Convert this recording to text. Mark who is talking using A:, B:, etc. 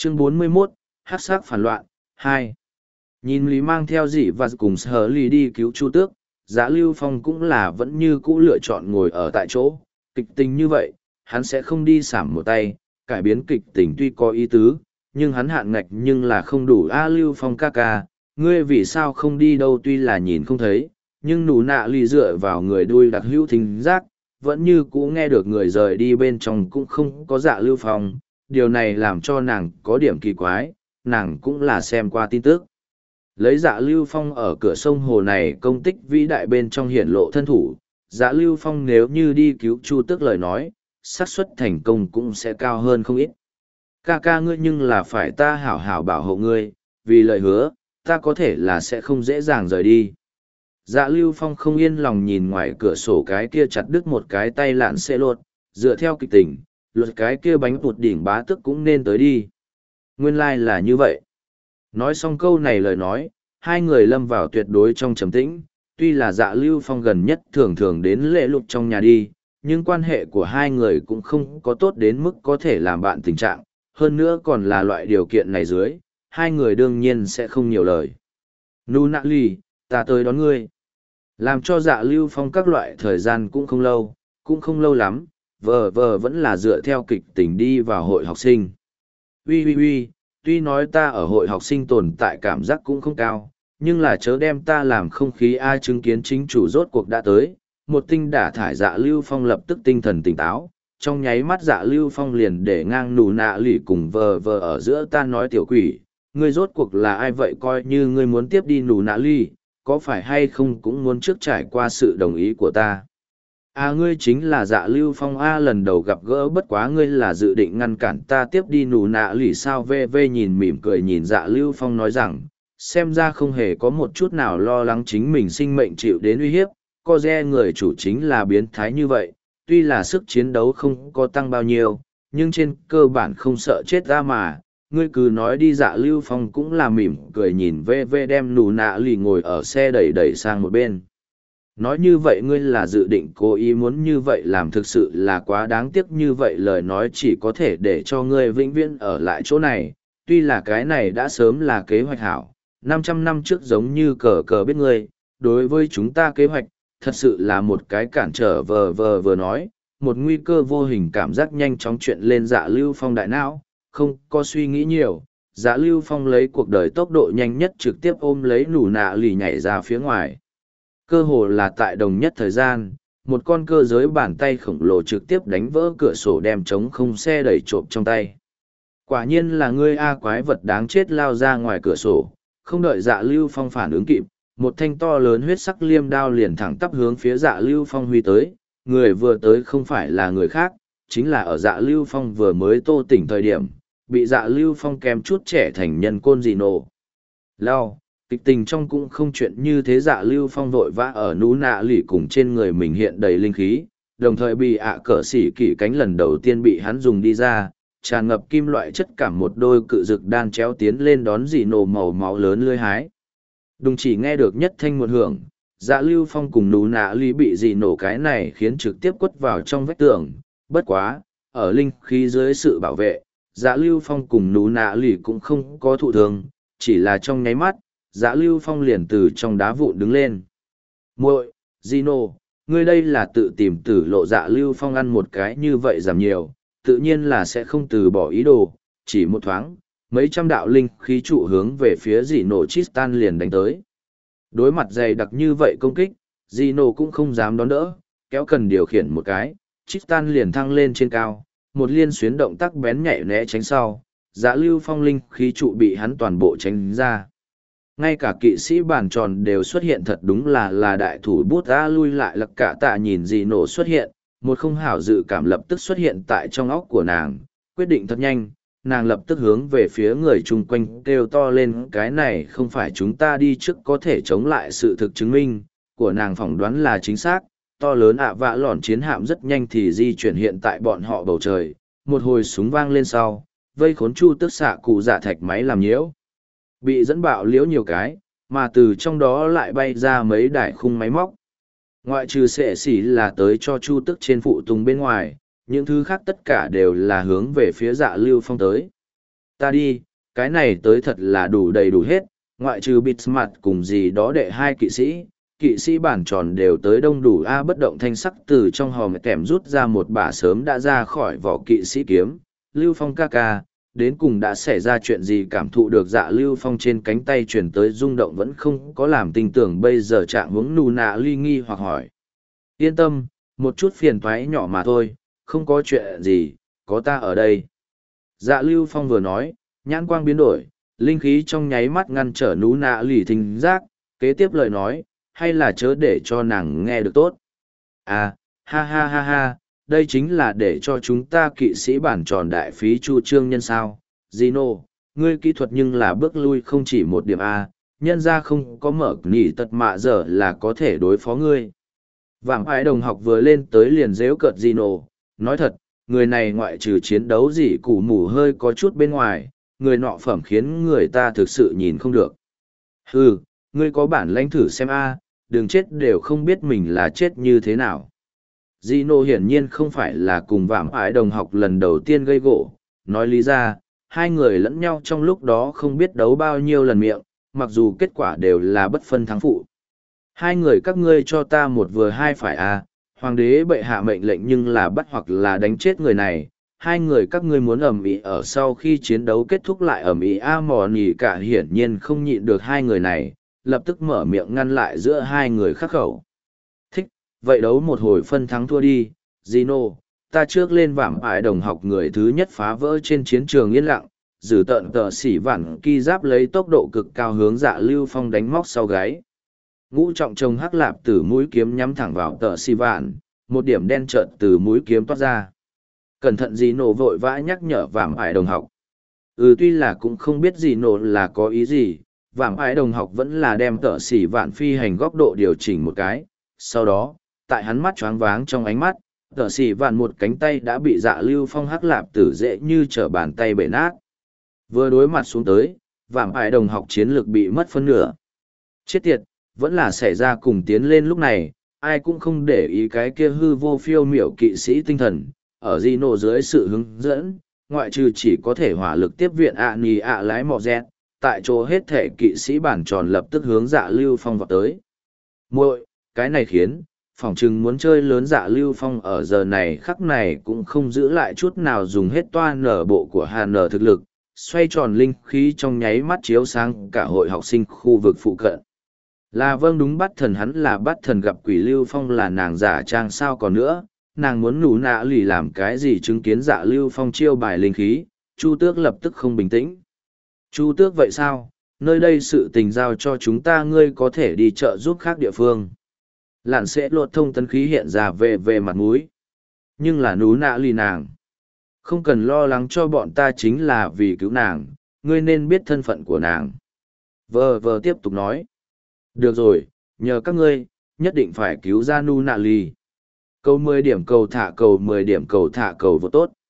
A: Chương 41, Hắc sắc phản loạn, 2. Nhìn Lý mang theo dì và cùng Sở Lý đi cứu Chu Tước, Dạ Lưu Phong cũng là vẫn như cũ lựa chọn ngồi ở tại chỗ. Kịch tình như vậy, hắn sẽ không đi sảm một tay, cải biến kịch tình tuy có ý tứ, nhưng hắn hạn ngạch nhưng là không đủ. Lưu Phong ca ca, ngươi vì sao không đi đâu? Tuy là nhìn không thấy, nhưng nụ nạ lì dựa vào người đuôi đặc hữu thính giác, vẫn như cũ nghe được người rời đi bên trong cũng không có Dạ Lưu Phong. Điều này làm cho nàng có điểm kỳ quái, nàng cũng là xem qua tin tức. Lấy Dạ Lưu Phong ở cửa sông hồ này công tích vĩ đại bên trong hiển lộ thân thủ, Dạ Lưu Phong nếu như đi cứu Chu Tước lời nói, xác suất thành công cũng sẽ cao hơn không ít. Ca ca ngươi, nhưng là phải ta hảo hảo bảo hộ ngươi, vì lời hứa, ta có thể là sẽ không dễ dàng rời đi. Dạ Lưu Phong không yên lòng nhìn ngoài cửa sổ cái kia chặt đứt một cái tay lạn xe lột, dựa theo kịch tình, luật cái kia bánh bụt đỉnh bá tức cũng nên tới đi. Nguyên lai là như vậy. Nói xong câu này lời nói, hai người lâm vào tuyệt đối trong trầm tĩnh, tuy là Dạ Lưu Phong gần nhất thường thường đến lễ lục trong nhà đi, nhưng quan hệ của hai người cũng không có tốt đến mức có thể làm bạn tình trạng, hơn nữa còn là loại điều kiện này dưới, hai người đương nhiên sẽ không nhiều lời. Nu nạ lì, ta tới đón ngươi. Làm cho Dạ Lưu Phong các loại thời gian cũng không lâu lắm, vờ vẫn là dựa theo kịch tình đi vào hội học sinh. Ui, tuy nói ta ở hội học sinh tồn tại cảm giác cũng không cao, nhưng là chớ đem ta làm không khí. Ai chứng kiến chính chủ rốt cuộc đã tới, một tinh đả thải Dạ Lưu Phong lập tức tinh thần tỉnh táo, trong nháy mắt Dạ Lưu Phong liền để ngang nù nạ lỉ cùng vờ ở giữa. Ta nói tiểu quỷ, ngươi rốt cuộc là ai vậy? Coi như ngươi muốn tiếp đi nù nạ lỉ, có phải hay không cũng muốn trước trải qua sự đồng ý của ta? Ngươi chính là Dạ Lưu Phong lần đầu gặp gỡ, bất quá ngươi là dự định ngăn cản ta tiếp đi nù nạ lỉ sao? Nhìn mỉm cười nhìn Dạ Lưu Phong nói rằng, xem ra không hề có một chút nào lo lắng chính mình sinh mệnh chịu đến uy hiếp. Co re người chủ chính là biến thái như vậy, tuy là sức chiến đấu không có tăng bao nhiêu, nhưng trên cơ bản không sợ chết ra mà. Ngươi cứ nói đi. Dạ Lưu Phong cũng là mỉm cười nhìn đem nù nạ lì ngồi ở xe đẩy sang một bên. Nói như vậy ngươi là dự định cố ý muốn như vậy làm, thực sự là quá đáng tiếc. Như vậy lời nói chỉ có thể để cho ngươi vĩnh viễn ở lại chỗ này, tuy là cái này đã sớm là kế hoạch hảo. 500 năm trước giống như cờ biết ngươi, đối với chúng ta kế hoạch, thật sự là một cái cản trở. Vừa nói, một nguy cơ vô hình cảm giác nhanh chóng chuyện lên Dạ Lưu Phong đại não, không có suy nghĩ nhiều. Dạ Lưu Phong lấy cuộc đời tốc độ nhanh nhất trực tiếp ôm lấy nụ nạ lì nhảy ra phía ngoài. Cơ hồ là tại đồng nhất thời gian, một con cơ giới bàn tay khổng lồ trực tiếp đánh vỡ cửa sổ đem trống không xe đẩy trộm trong tay. Quả nhiên là ngươi quái vật đáng chết lao ra ngoài cửa sổ. Không đợi Dạ Lưu Phong phản ứng kịp, một thanh to lớn huyết sắc liêm đao liền thẳng tắp hướng phía Dạ Lưu Phong huy tới. Người vừa tới không phải là người khác, chính là ở Dạ Lưu Phong vừa mới tô tỉnh thời điểm, bị Dạ Lưu Phong kèm chút trẻ thành nhân côn dị nổ. Lao, kịch tình trong cũng không chuyện như thế. Dạ Lưu Phong vội vã ở nú nạ lỉ cùng trên người mình hiện đầy linh khí, đồng thời bị cỡ xỉ kỷ cánh lần đầu tiên bị hắn dùng đi ra, tràn ngập kim loại chất cảm một đôi cự dực đan chéo tiến lên đón dị nổ màu máu lớn lưới hái. Đùng chỉ nghe được nhất thanh một hưởng, Dạ Lưu Phong cùng nú nạ lỉ bị dị nổ cái này khiến trực tiếp quất vào trong vách tường. Bất quá, ở linh khí dưới sự bảo vệ, Dạ Lưu Phong cùng nú nạ lỉ cũng không có thụ thương, chỉ là trong nháy mắt, Dạ Lưu Phong liền từ trong đá vụn đứng lên. Muội, Gino, ngươi đây là tự tìm tử lộ. Dạ Lưu Phong ăn một cái như vậy giảm nhiều, tự nhiên là sẽ không từ bỏ ý đồ. Chỉ một thoáng, mấy trăm đạo linh khí trụ hướng về phía Gino Tristan liền đánh tới. Đối mặt dày đặc như vậy công kích, Gino cũng không dám đón đỡ, kéo cần điều khiển một cái, Tristan liền thăng lên trên cao, một liên xuyến động tác bén nhạy né tránh sau. Dạ Lưu Phong linh khí trụ bị hắn toàn bộ tránh ra. Ngay cả kỵ sĩ bàn tròn đều xuất hiện, thật đúng là đại thủ bút. Lui lại Lặc Cả Tạ nhìn gì nổ xuất hiện, một không hảo dự cảm lập tức xuất hiện tại trong óc của nàng, quyết định thật nhanh, nàng lập tức hướng về phía người chung quanh kêu to lên, cái này không phải chúng ta đi trước có thể chống lại. Sự thực chứng minh của nàng phỏng đoán là chính xác, to lớn vạ lòn chiến hạm rất nhanh thì di chuyển hiện tại bọn họ bầu trời, một hồi súng vang lên sau, vây khốn Chu Tước xạ cụ dạ thạch máy làm nhiễu, bị dẫn bạo liễu nhiều cái, mà từ trong đó lại bay ra mấy đài khung máy móc. Ngoại trừ sệ xỉ là tới cho Chu Tước trên phụ tùng bên ngoài, những thứ khác tất cả đều là hướng về phía Dạ Lưu Phong tới. Ta đi, cái này tới thật là đủ đầy đủ hết, ngoại trừ bịt mặt cùng gì đó đệ hai kỵ sĩ bản tròn đều tới đông đủ a. Bất động thanh sắc từ trong hòm kèm rút ra một bả sớm đã ra khỏi vỏ kỵ sĩ kiếm. Lưu Phong ca ca, đến cùng đã xảy ra chuyện gì? Cảm thụ được Dạ Lưu Phong trên cánh tay chuyển tới rung động vẫn không có làm tin tưởng bây giờ trạng hướng nù nạ ly nghi hoặc hỏi. Yên tâm, một chút phiền toái nhỏ mà thôi, không có chuyện gì, có ta ở đây. Dạ Lưu Phong vừa nói, nhãn quang biến đổi, linh khí trong nháy mắt ngăn trở nú nạ lì thính giác, kế tiếp lời nói, hay là chớ để cho nàng nghe được tốt. À, ha ha ha ha, đây chính là để cho chúng ta kỵ sĩ bản tròn đại phí chu trương nhân sao. Gino, ngươi kỹ thuật nhưng là bước lui không chỉ một điểm A, nhân ra không có mở nỉ tật mạ giờ là có thể đối phó ngươi. Vàng ái đồng học vừa lên tới liền rêu cợt Gino, nói thật, người này ngoại trừ chiến đấu gì củ mủ hơi có chút bên ngoài, người nọ phẩm khiến người ta thực sự nhìn không được. Hừ, ngươi có bản lãnh thử xem a, đừng chết đều không biết mình là chết như thế nào. Gino hiển nhiên không phải là cùng vạm ái đồng học lần đầu tiên gây gỗ, nói lý ra, hai người lẫn nhau trong lúc đó không biết đấu bao nhiêu lần miệng, mặc dù kết quả đều là bất phân thắng phụ. Hai người các ngươi cho ta một vừa hai phải a, hoàng đế bệ hạ mệnh lệnh nhưng là bắt hoặc là đánh chết người này. Hai người các ngươi muốn ầm ĩ ở sau khi chiến đấu kết thúc lại ầm ĩ a mò nhì cả hiển nhiên không nhịn được hai người này, lập tức mở miệng ngăn lại giữa hai người khắc khẩu. Thích, vậy đấu một hồi phân thắng thua đi, Gino, ta trước lên vảm ải đồng học người thứ nhất phá vỡ trên chiến trường yên lặng, giữ tận tờ xỉ vản ki giáp lấy tốc độ cực cao hướng Dạ Lưu Phong đánh móc sau gáy. Ngũ trọng trông hắc lạp từ mũi kiếm nhắm thẳng vào tờ xỉ vản, một điểm đen trợn từ mũi kiếm toát ra. Cẩn thận Gino vội vã nhắc nhở vảm ải đồng học. Tuy là cũng không biết Gino là có ý gì, vảm ải đồng học vẫn là đem tờ xỉ vạn phi hành góc độ điều chỉnh một cái. Sau đó, tại hắn mắt choáng váng trong ánh mắt, tờ xỉ vạn một cánh tay đã bị Dạ Lưu Phong hắc lạp tử dễ như trở bàn tay bể nát. Vừa đối mặt xuống tới, vảm ải đồng học chiến lược bị mất phân nửa. Chết tiệt, vẫn là xảy ra cùng tiến lên lúc này, ai cũng không để ý cái kia hư vô phiêu miểu kỵ sĩ tinh thần. Ở Gino dưới sự hướng dẫn, ngoại trừ chỉ có thể hỏa lực tiếp viện nì lái mò dẹt, tại chỗ hết thể kỵ sĩ bản tròn lập tức hướng Dạ Lưu Phong vào tới. Muội, cái này khiến, phỏng chừng muốn chơi lớn Dạ Lưu Phong ở giờ này khắc này cũng không giữ lại chút nào dùng hết toa nở bộ của Hà nở thực lực, xoay tròn linh khí trong nháy mắt chiếu sang cả hội học sinh khu vực phụ cận. Là vâng đúng bắt thần hắn là bắt thần gặp quỷ Lưu Phong là nàng giả trang sao còn nữa, nàng muốn nụ nạ lì làm cái gì chứng kiến Dạ Lưu Phong chiêu bài linh khí, Chu Tước lập tức không bình tĩnh. Chu Tước vậy sao, nơi đây sự tình giao cho chúng ta ngươi có thể đi chợ giúp khác địa phương. Lạn sẽ lột thông tấn khí hiện ra về mặt mũi. Nhưng là nú nạ lì nàng. Không cần lo lắng cho bọn ta chính là vì cứu nàng, ngươi nên biết thân phận của nàng. Vờ tiếp tục nói. Được rồi, nhờ các ngươi, nhất định phải cứu ra nú nạ lì. Cầu 10 điểm cầu thả cầu 10 điểm cầu thả cầu vô tốt.